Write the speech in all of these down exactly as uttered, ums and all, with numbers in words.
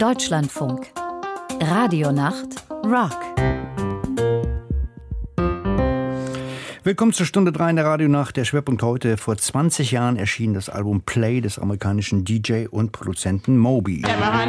Deutschlandfunk. Radionacht Rock. Willkommen zur Stunde drei in der Radionacht. Der Schwerpunkt heute: Vor zwanzig Jahren erschien das Album Play des amerikanischen D J und Produzenten Moby.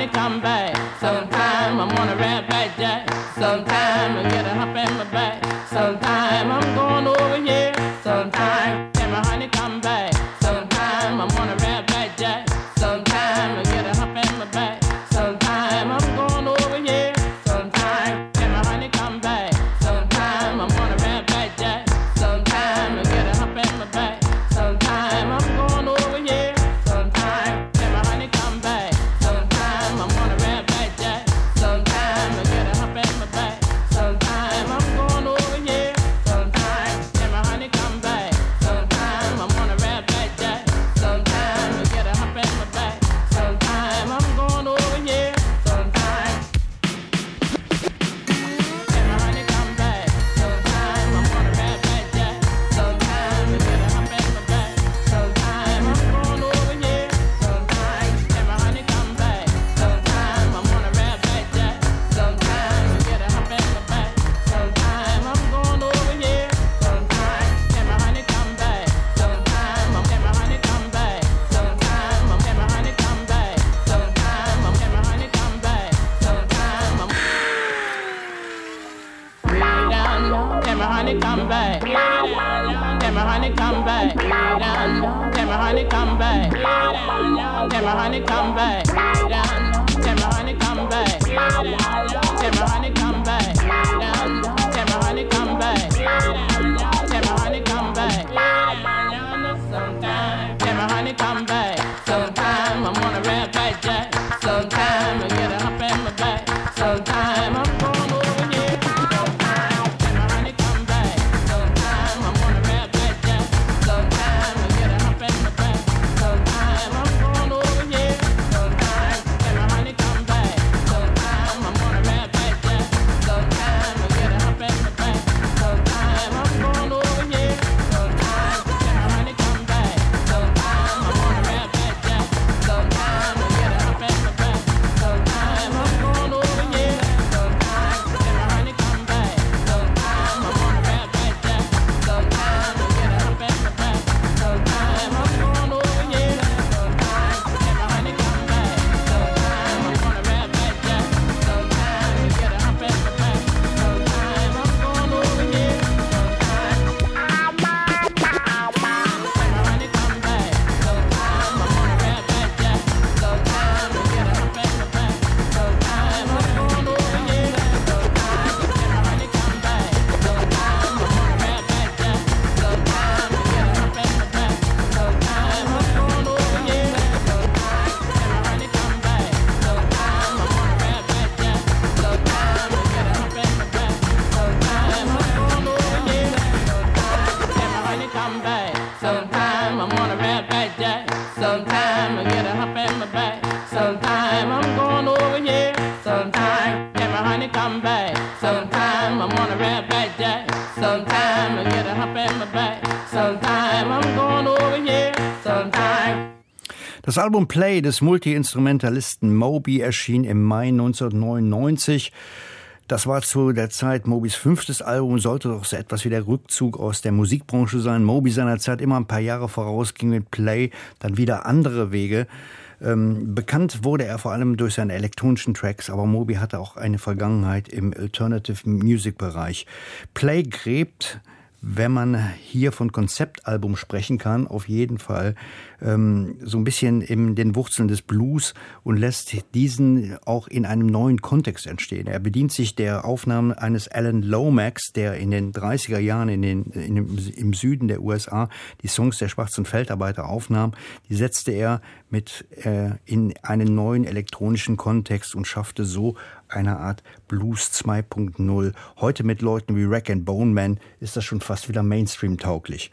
Das Album Play des Multi-Instrumentalisten Moby erschien im Mai neunzehnhundertneunundneunzig. Das war zu der Zeit Mobys fünftes Album, sollte doch so etwas wie der Rückzug aus der Musikbranche sein. Moby seiner Zeit immer ein paar Jahre voraus, ging mit Play dann wieder andere Wege. Ähm, bekannt wurde er vor allem durch seine elektronischen Tracks, aber Moby hatte auch eine Vergangenheit im Alternative Music Bereich. Play gräbt, wenn man hier von Konzeptalbum sprechen kann, auf jeden Fall ähm, so ein bisschen in den Wurzeln des Blues und lässt diesen auch in einem neuen Kontext entstehen. Er bedient sich der Aufnahmen eines Alan Lomax, der in den dreißiger Jahren in den, in dem, im Süden der U S A die Songs der schwarzen Feldarbeiter aufnahm. Die setzte er mit äh, in einen neuen elektronischen Kontext und schaffte so eine Art Blues zwei Punkt null. Heute mit Leuten wie Rag and Bone Man ist das schon fast wieder Mainstream-tauglich.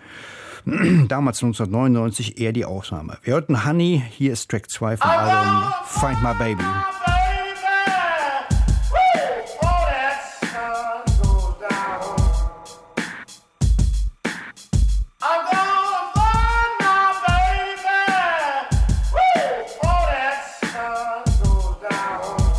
Damals neunzehnhundertneunundneunzig eher die Ausnahme. Wir hörten Honey, hier ist Track zwei vom Album Find My Baby. Down.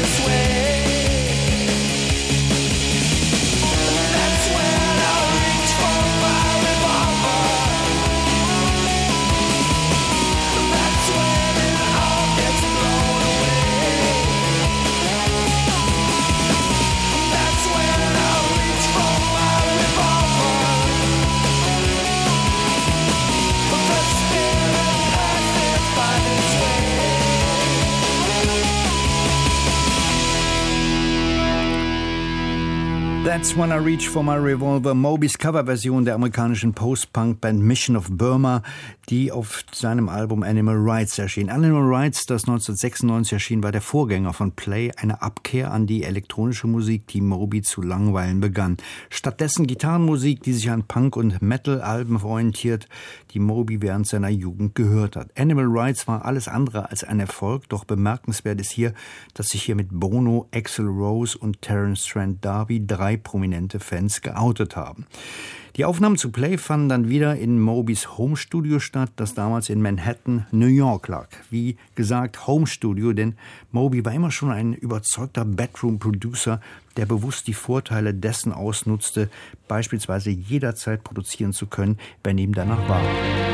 That's When I Reach for My Revolver, Mobys Coverversion der amerikanischen Post-Punk-Band Mission of Burma, die auf seinem Album Animal Rights erschien. Animal Rights, das neunzehnhundertsechsundneunzig erschien, war der Vorgänger von Play, eine Abkehr an die elektronische Musik, die Moby zu langweilen begann. Stattdessen Gitarrenmusik, die sich an Punk- und Metal-Alben orientiert, die Moby während seiner Jugend gehört hat. Animal Rights war alles andere als ein Erfolg, doch bemerkenswert ist hier, dass sich hier mit Bono, Axl Rose und Terence Trent D'Arby drei prominente Fans geoutet haben. Die Aufnahmen zu Play fanden dann wieder in Mobys Homestudio statt, das damals in Manhattan, New York lag. Wie gesagt, Homestudio, denn Moby war immer schon ein überzeugter Bedroom-Producer, der bewusst die Vorteile dessen ausnutzte, beispielsweise jederzeit produzieren zu können, wenn ihm danach war.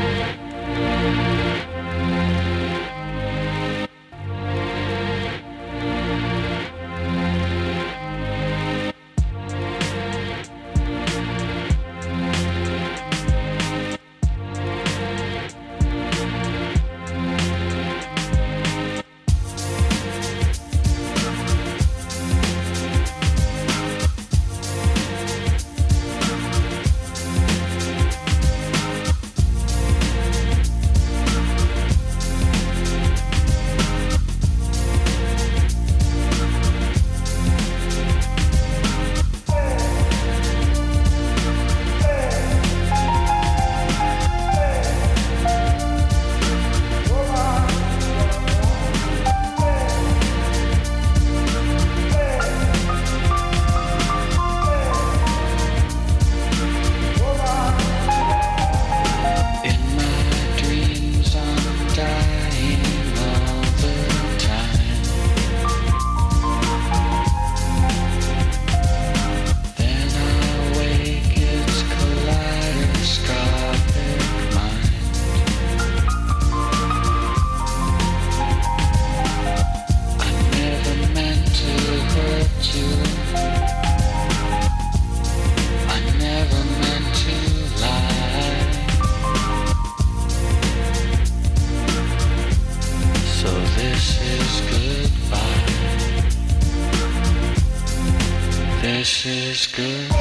This is good.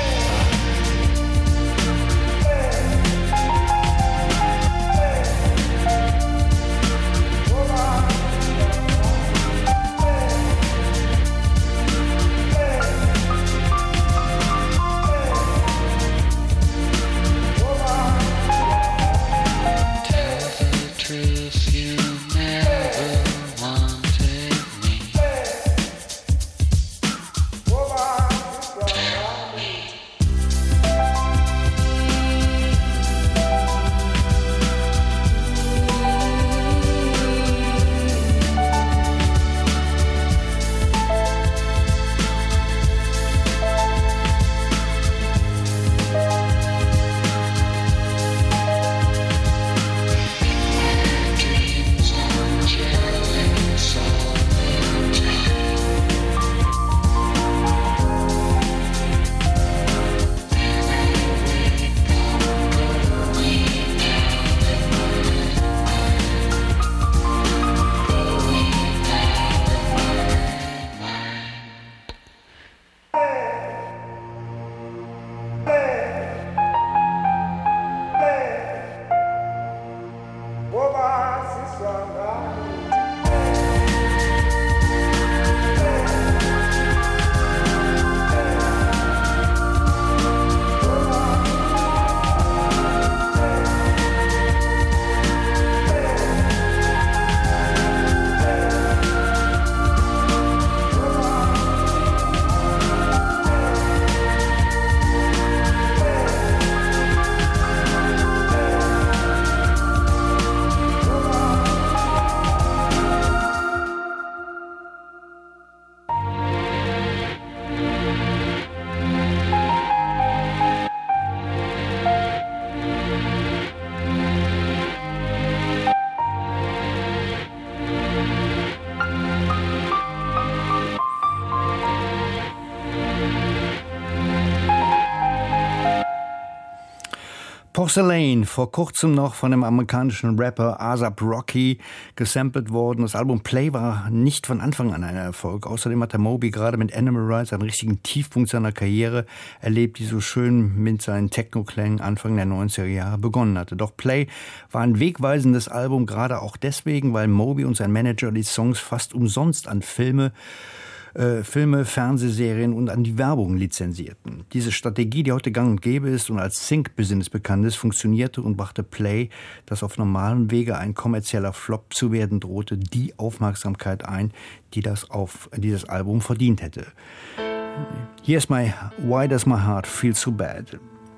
Porcelain, vor kurzem noch von dem amerikanischen Rapper A$ap Rocky gesampelt worden. Das Album Play war nicht von Anfang an ein Erfolg. Außerdem hat der Moby gerade mit Animal Rights einen richtigen Tiefpunkt seiner Karriere erlebt, die so schön mit seinen Techno-Klängen Anfang der neunziger Jahre begonnen hatte. Doch Play war ein wegweisendes Album, gerade auch deswegen, weil Moby und sein Manager die Songs fast umsonst an Filme Äh, Filme, Fernsehserien und an die Werbung lizenzierten. Diese Strategie, die heute gang und gäbe ist und als Sync-Business bekannt ist, funktionierte und brachte Play, das auf normalem Wege ein kommerzieller Flop zu werden drohte, die Aufmerksamkeit ein, die das auf dieses Album verdient hätte. Here's my Why Does My Heart Feel So Bad?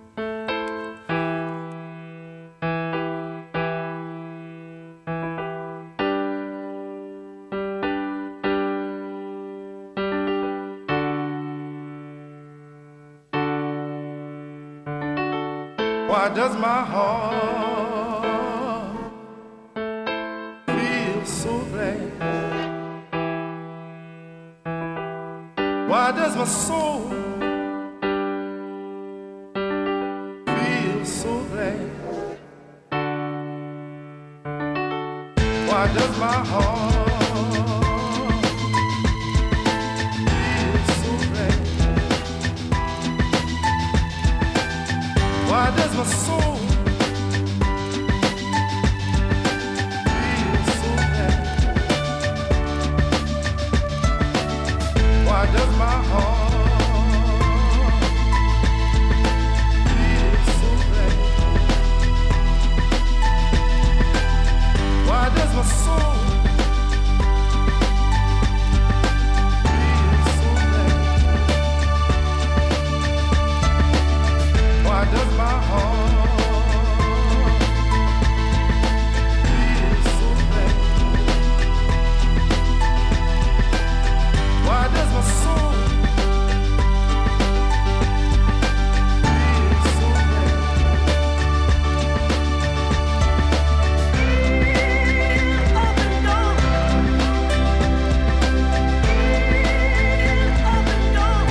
Why does my heart feel so bad? Why does my soul feel so bad? Why does my heart Why does my soul feel so bad? Why does my heart feel so bad? Why does my soul feel so bad? Why does my heart feel so bad? Why does my soul feel so bad? Up and down, up and down.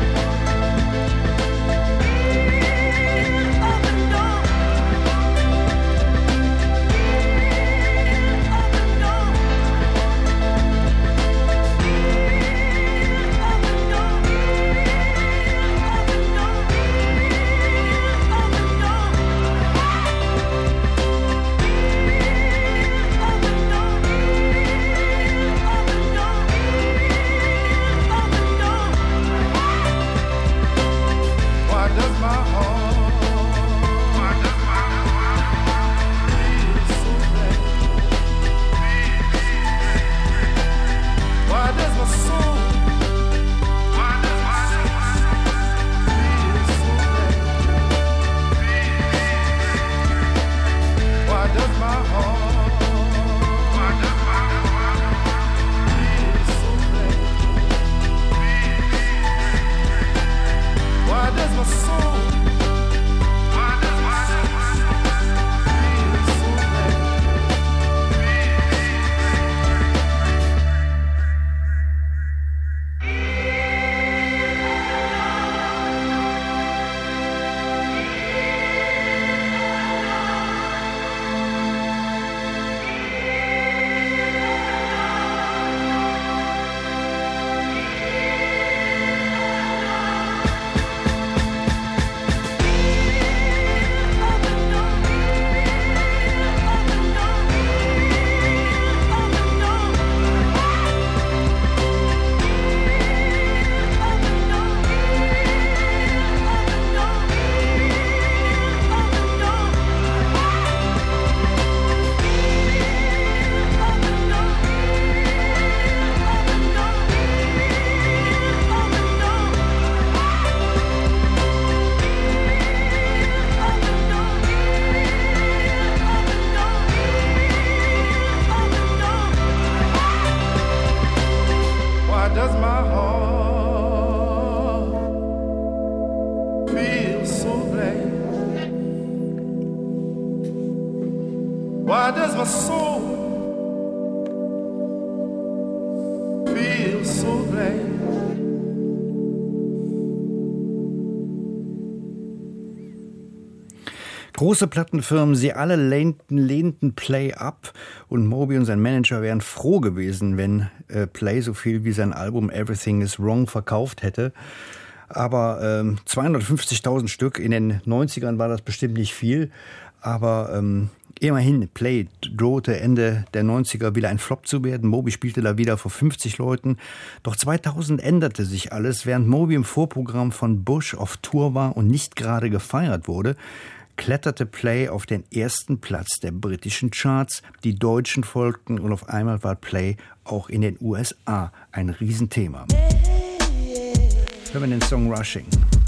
Why does my heart feel so bad? Why does my soul feel so bad? Why does my heart feel so bad? Why does my soul feel so bad? Why does my heart feel so bad? Why does my soul feel so bad? Große Plattenfirmen, sie alle lehnten, lehnten Play ab und Moby und sein Manager wären froh gewesen, wenn äh, Play so viel wie sein Album Everything is Wrong verkauft hätte. Aber ähm, zweihundertfünfzigtausend Stück in den neunzigern war das bestimmt nicht viel. Aber ähm, immerhin, Play drohte Ende der neunziger wieder ein Flop zu werden. Moby spielte da wieder vor fünfzig Leuten. Doch zweitausend änderte sich alles. Während Moby im Vorprogramm von Bush auf Tour war und nicht gerade gefeiert wurde, kletterte Play auf den ersten Platz der britischen Charts. Die Deutschen folgten und auf einmal war Play auch in den U S A ein Riesenthema. Hören wir den Song Rushing.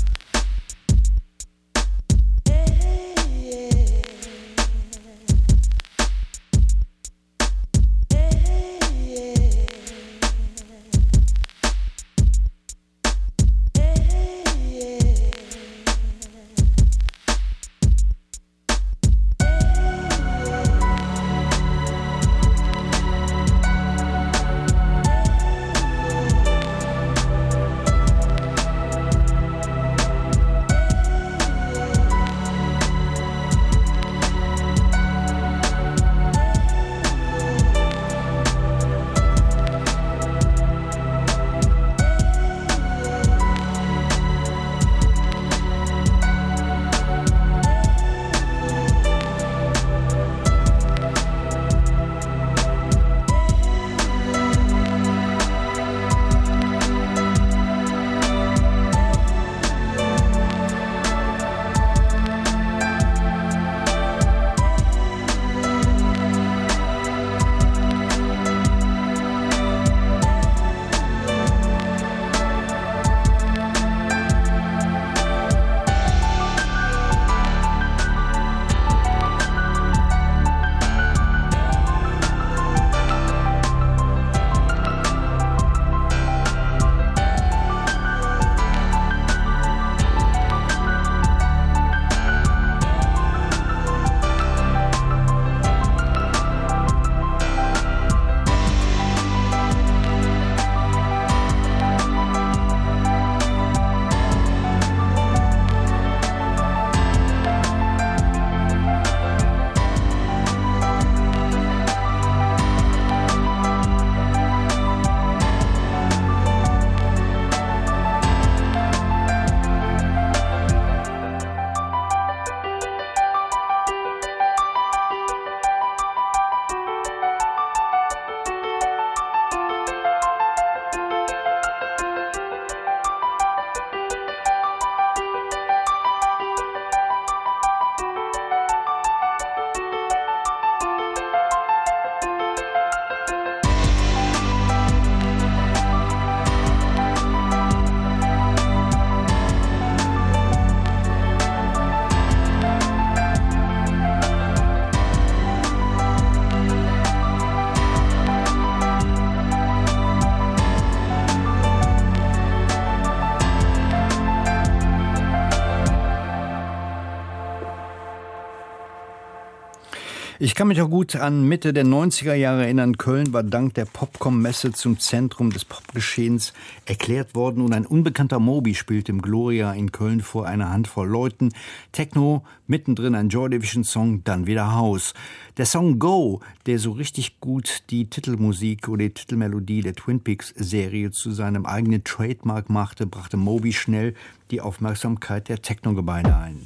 Ich kann mich auch gut an Mitte der neunziger Jahre erinnern. Köln war dank der Popcom-Messe zum Zentrum des Popgeschehens erklärt worden und ein unbekannter Moby spielte im Gloria in Köln vor einer Handvoll Leuten. Techno, mittendrin ein Joy Division Song, dann wieder House. Der Song Go, der so richtig gut die Titelmusik oder die Titelmelodie der Twin Peaks Serie zu seinem eigenen Trademark machte, brachte Moby schnell die Aufmerksamkeit der Techno-Gemeinde ein.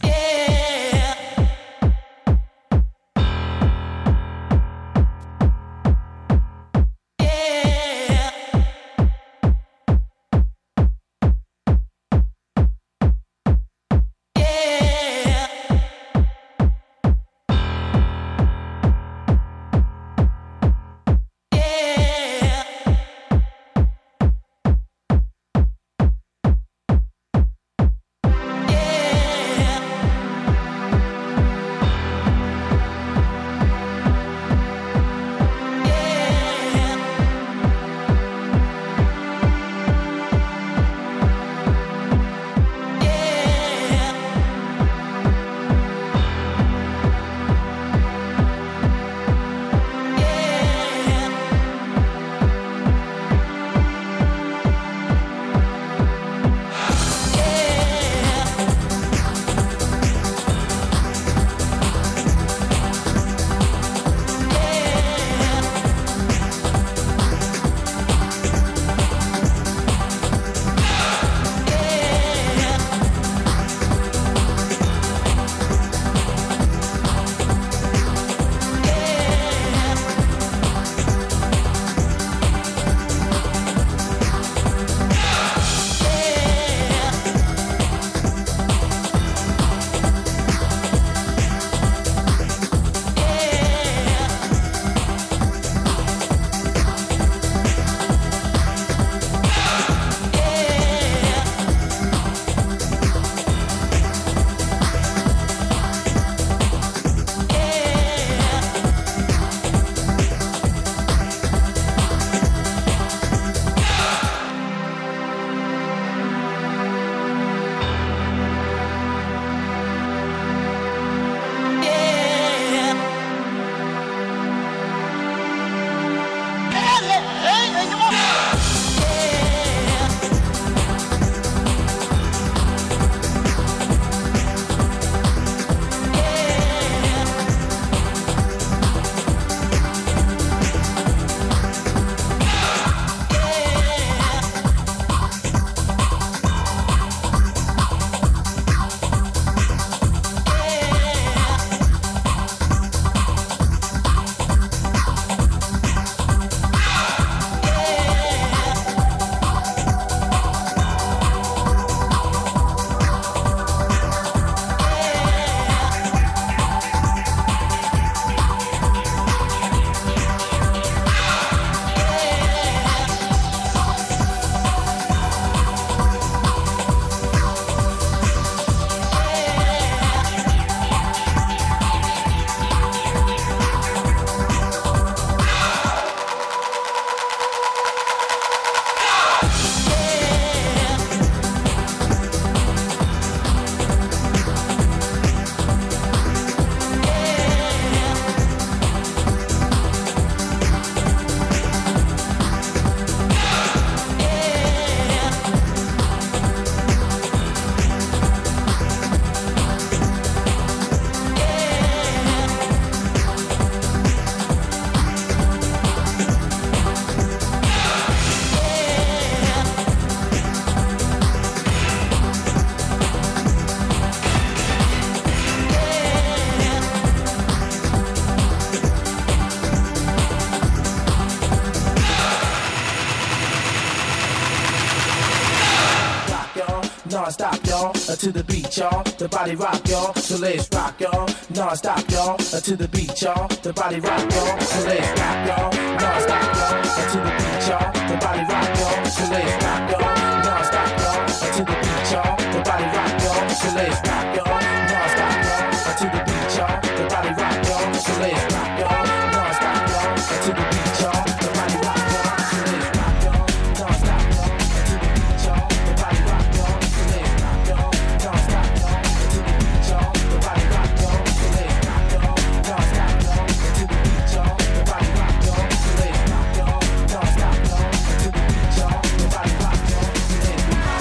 Yeah. non-stop, y'all, uh, to the beat, y'all, the body rock, y'all, so let's rock, y'all, non-stop, y'all, uh, to the beat, y'all, the body rock, y'all, so let's rock, y'all, non-stop, y'all, uh, to the beat, y'all, the body rock, y'all, so let's rock, y'all, non-stop, y'all, uh, to the beat, y'all, the body rock, y'all, so let's rock, y'all, non-stop, y'all, uh, to the beat, y'all, the body rock, y'all, so let's rock, y'all, non-stop, y'all, uh, to the beat, y'all, the body rock, y'all, so let's rock, y'all, non-stop, y'all, uh, to the beat, y'all, the body rock, y'all, so let's rock, y'all, non-stop, y'all, uh, to the beat, y'all, the body rock, y'all, so let's rock, y'all, non-stop, y'all, uh, to the beat, y'all, the body rock, y'all, so let's rock, y'all, non-stop, y'all, uh, to the beat, y'all, the body rock, y'all, so let's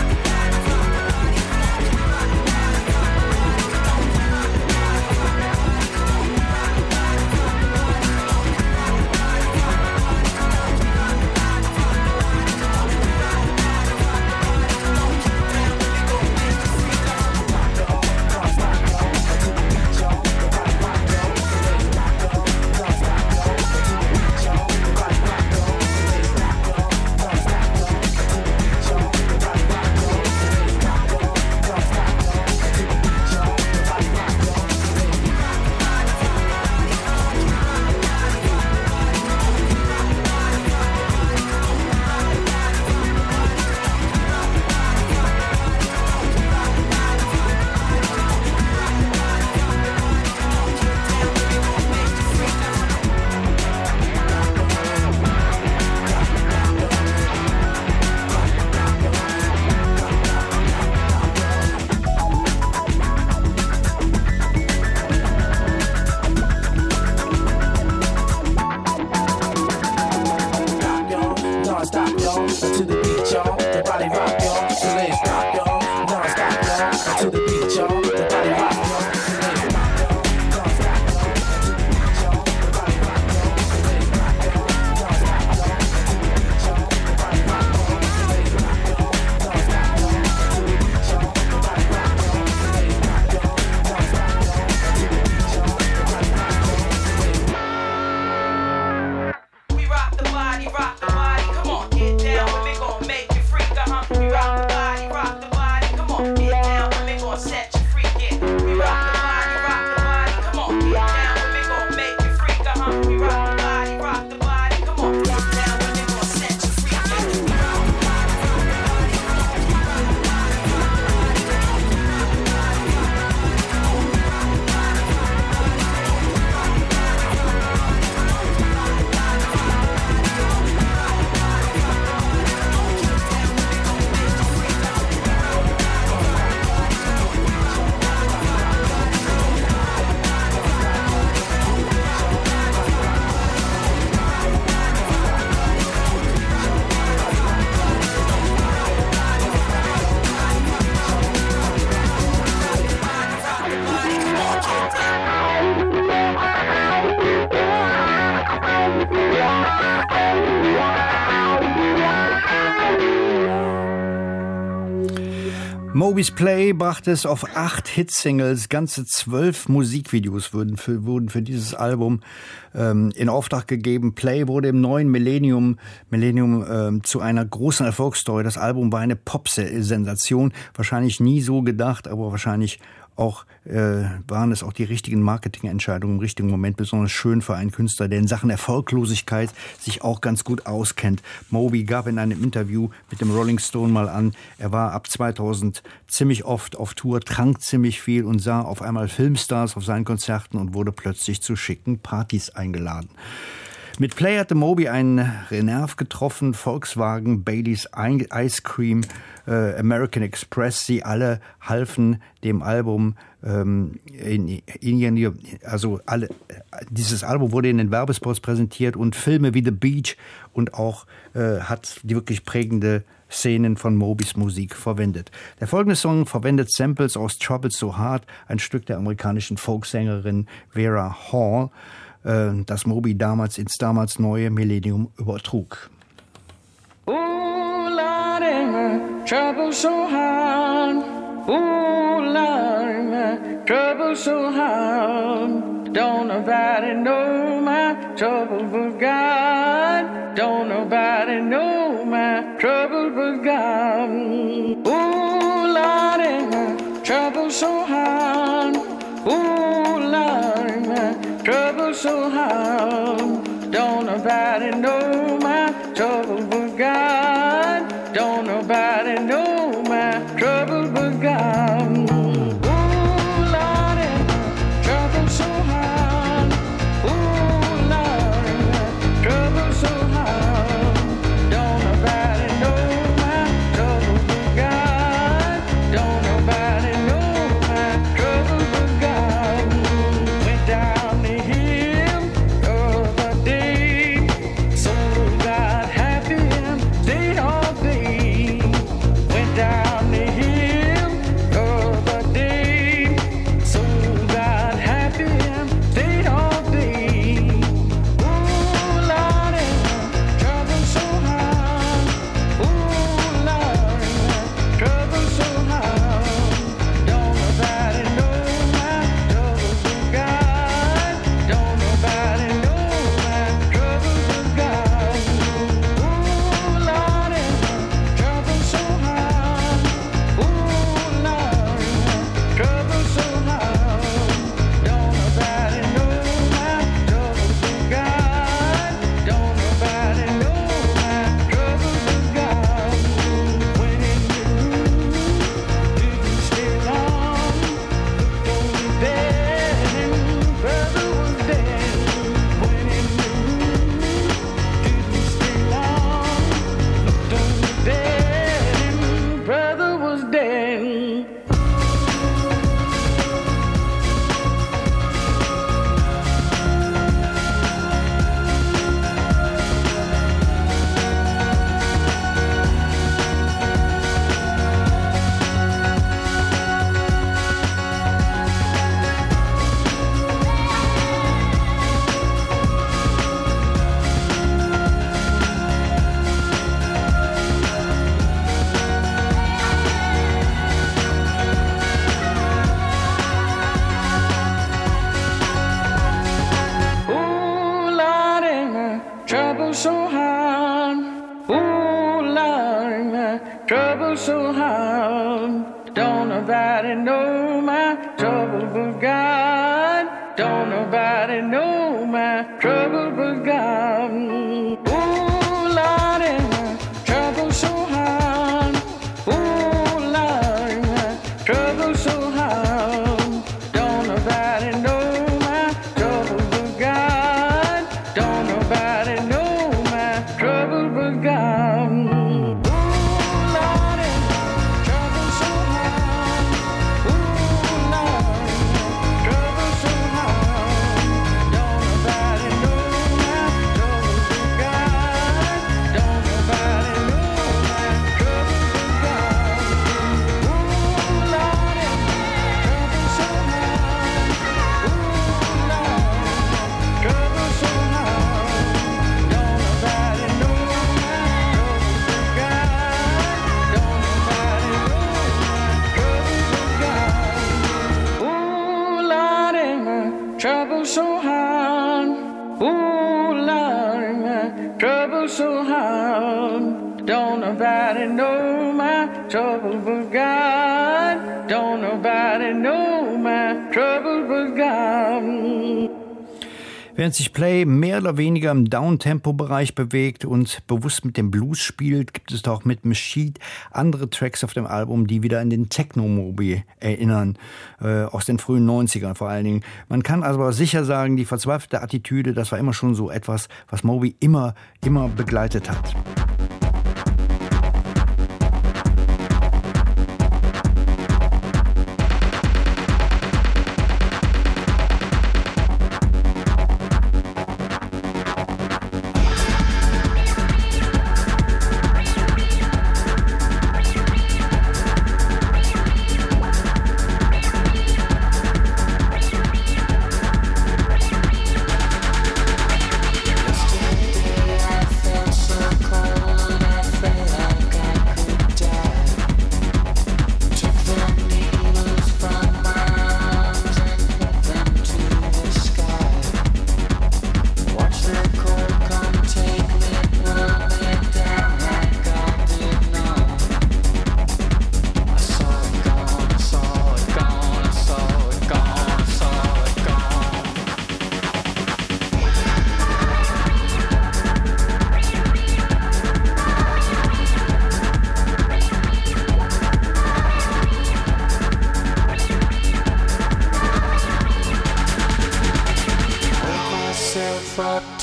Moby's Play brachte es auf acht Hitsingles, ganze zwölf Musikvideos wurden für, wurden für dieses Album ähm, in Auftrag gegeben. Play wurde im neuen Millennium, Millennium ähm, zu einer großen Erfolgsstory. Das Album war eine Pop-Sensation, wahrscheinlich nie so gedacht, aber wahrscheinlich auch äh, waren es auch die richtigen Marketingentscheidungen im richtigen Moment, besonders schön für einen Künstler, der in Sachen Erfolglosigkeit sich auch ganz gut auskennt. Moby gab in einem Interview mit dem Rolling Stone mal an, er war ab zweitausend ziemlich oft auf Tour, trank ziemlich viel und sah auf einmal Filmstars auf seinen Konzerten und wurde plötzlich zu schicken Partys eingeladen. Mit Play hatte Moby einen Nerv getroffen, Volkswagen, Baileys Ice Cream, äh, American Express, sie alle halfen dem Album ähm, in, in, also alle, dieses Album wurde in den Werbespots präsentiert und Filme wie The Beach und auch äh, hat die wirklich prägende Szenen von Mobys Musik verwendet. Der folgende Song verwendet Samples aus Trouble So Hard, ein Stück der amerikanischen Folksängerin Vera Hall, das Moby damals ins damals neue Millennium übertrug. Ooh, Lordy, my trouble so hard. Ooh, Lordy, my trouble so hard. Don't nobody know my trouble but God. Don't nobody know my trouble but God. Ooh, Lordy, trouble so hard. Ooh, Lord, my trouble so hard. Don't nobody know my trouble but God. Don't nobody know my trouble but God. Ooh, Lord, my trouble so hard. Ooh, Lord, my trouble so hard. Don't nobody know my trouble but God. Don't nobody know my trouble but God. Went down the hill the other day, so got happy and stayed all day. Went down the hill the other day, so got happy and stayed all day. Ooh, Lord, trouble so hard. Ooh, Lord, trouble so hard. Don't nobody know my trouble but God. Don't nobody know my trouble but God. Ooh, Lord, trouble so hard. Ooh, Lord, trouble so hard. Don't nobody know my trouble but God. Don't nobody know my trouble but God. When in the room, didn't stay long. Looked over there, and brother was dead. When in the room, didn't stay long. Looked over there, and brother was dead. Ooh, Lordy, my trouble so hard. Ooh, Lordy, my trouble so hard. Don't nobody know my trouble but God. Don't nobody know my trouble but God. Ooh, Lordy, my trouble so hard. Ooh, Lordy, my trouble so hard. Don't nobody know my trouble but God. Don't nobody know my trouble but God. Ooh, Lordy, trouble so hard. Ooh, Lordy, trouble so hard. Don't nobody know my trouble but God. Don't nobody know my trouble but God. Ooh, Lordy, trouble so hard. Ooh, Lordy, trouble so hard. Don't nobody know my trouble but God. Don't nobody know my trouble but God. Ooh, Lordy, my trouble so hard. Ooh, Lordy, my trouble so hard. Don't nobody know my trouble but God. Don't nobody know my trouble but God. Während sich Play mehr oder weniger im Downtempo-Bereich bewegt und bewusst mit dem Blues spielt, gibt es auch mit Mesheet andere Tracks auf dem Album, die wieder an den Techno-Moby erinnern, äh, aus den frühen neunzigern vor allen Dingen. Man kann also sicher sagen, die verzweifelte Attitüde, das war immer schon so etwas, was Moby immer, immer begleitet hat. Yesterday I felt so cold.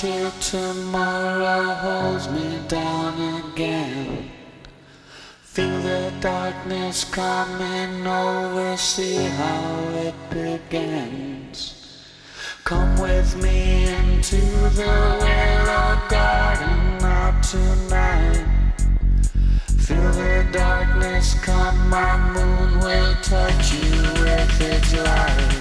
till tomorrow holds me down again. Feel the darkness coming over, see how it begins. Come with me into the willow garden, not tonight. Feel the darkness come, my moon will touch you with its light.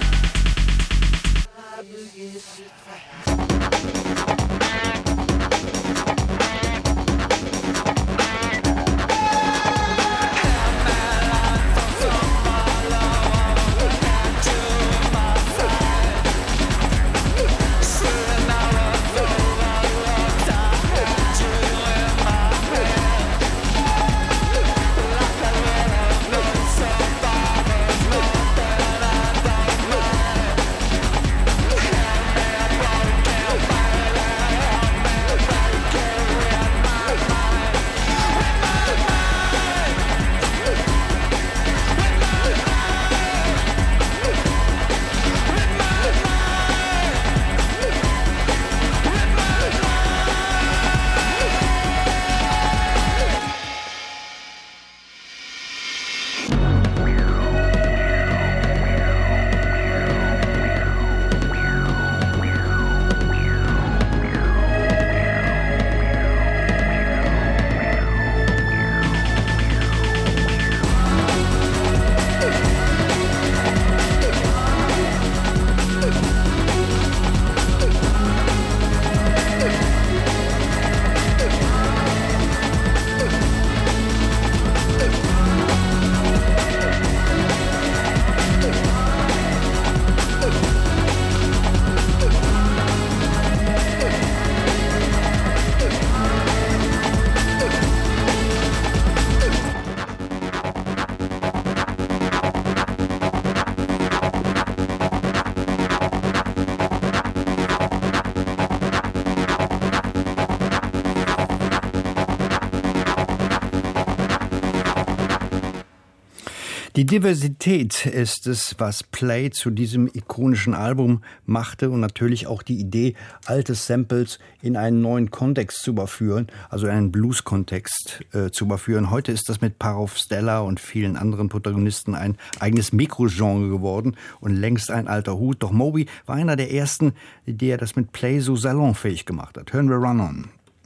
Die Diversität ist es, was Play zu diesem ikonischen Album machte und natürlich auch die Idee, alte Samples in einen neuen Kontext zu überführen, also in einen Blues-Kontext äh, zu überführen. Heute ist das mit Parov Steller und vielen anderen Protagonisten ein eigenes Mikrogenre geworden und längst ein alter Hut. Doch Moby war einer der ersten, der das mit Play so salonfähig gemacht hat. Hören wir Run On.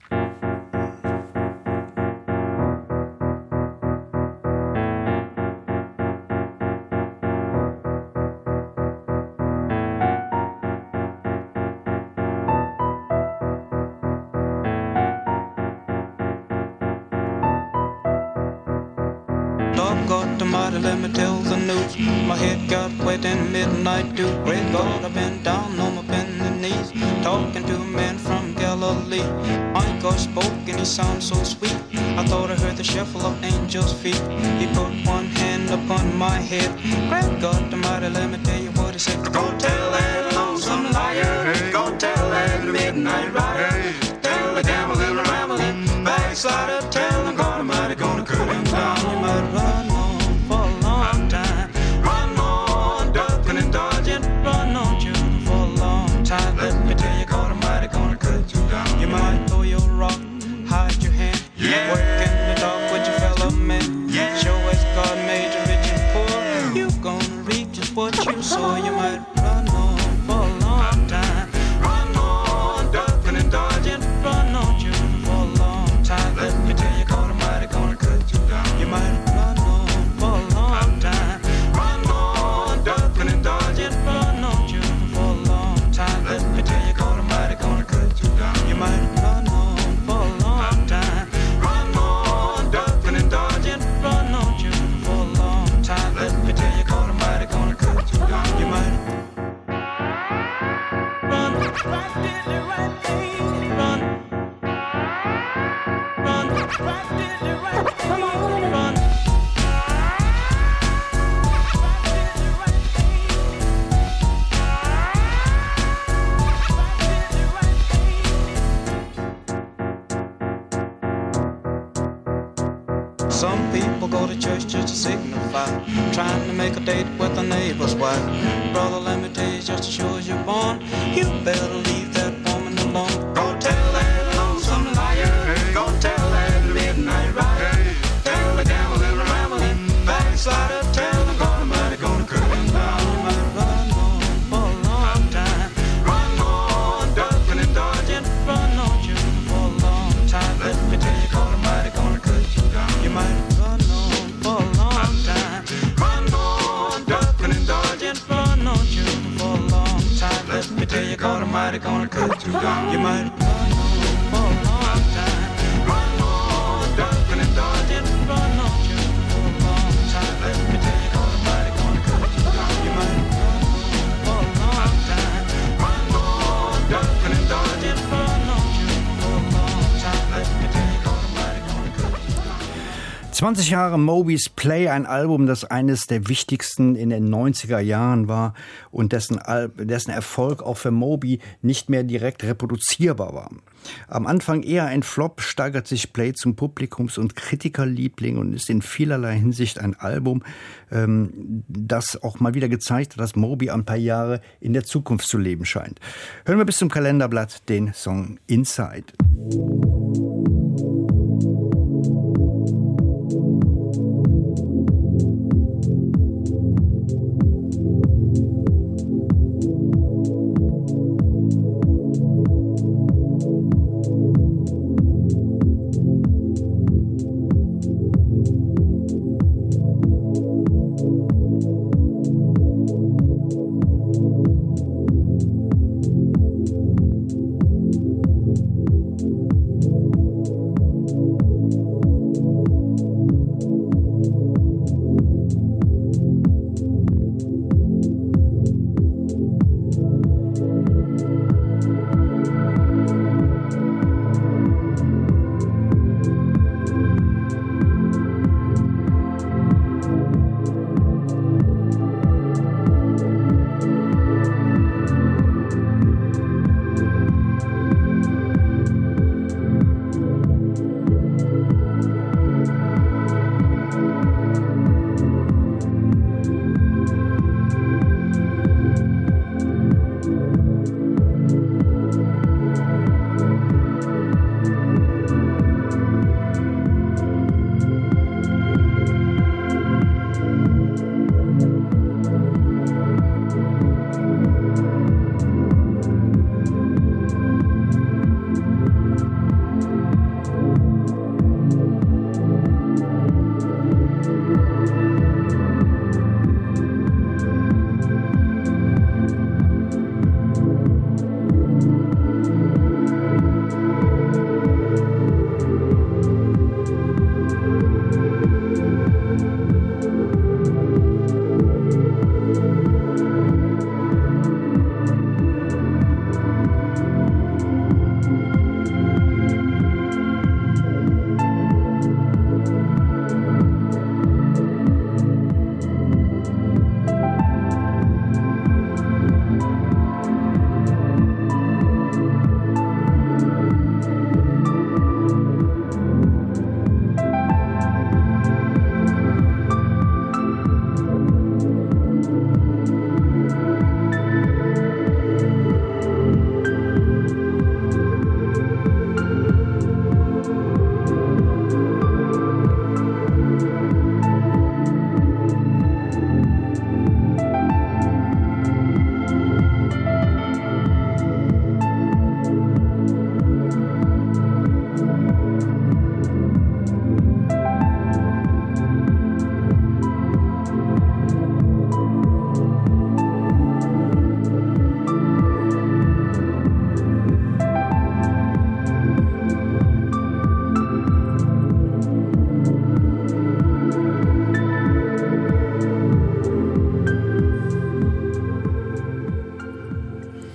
Let me tell the news. My head got wet in midnight dew. Red God, I've been down on my bending knees, talking to a man from Galilee. My God spoke and he sounded so sweet. I thought I heard the shuffle of angels' feet. He put one hand upon my head. Great God Almighty, let me tell you what he said. Go tell that lonesome liar. Go tell that midnight rider. Tell the gambling, rambling backslider. Tell him God Almighty gonna cut him down. You might run on. You might throw your rock, hide your hand, yeah. Work in the dark with your fellow men, yeah. Show as God made you rich and poor. You gonna reap just what you sow. You might run on for a long time. Run on, ducking and dodging. Run on, children, for a long time. Let me tell you, God Almighty gonna cut you down. You might run on for a long time. Run on, ducking and dodging. Run on, children, for a long time. Let me tell you, God Almighty gonna cut you down. You might run on for a long time. Run on, ducking and dodging. Run on, children, for a long time. Let me tell you, God Almighty gonna cut you down. You might run, right did the right thing. Run, run, right did the right thing. Come on, run. Some people go to church just to signify, trying to make a date with a neighbor's wife. Brother, let me tell you, just as sure as you're born, you better leave that woman alone. Go nobody gonna cut you down. You might run on for a long time, run on, darken and dodging, run on you for a long time. Let me tell you, nobody gonna cut you down. You might run on for a long time, run on, darken and dodging, run on you for a long time. Let me tell you, nobody gonna cut you down. zwanzig Jahre Moby's Play, ein Album, das eines der wichtigsten in den neunziger Jahren war und dessen, Al- dessen Erfolg auch für Moby nicht mehr direkt reproduzierbar war. Am Anfang eher ein Flop, steigert sich Play zum Publikums- und Kritikerliebling und ist in vielerlei Hinsicht ein Album, ähm, das auch mal wieder gezeigt hat, dass Moby ein paar Jahre in der Zukunft zu leben scheint. Hören wir bis zum Kalenderblatt den Song Inside.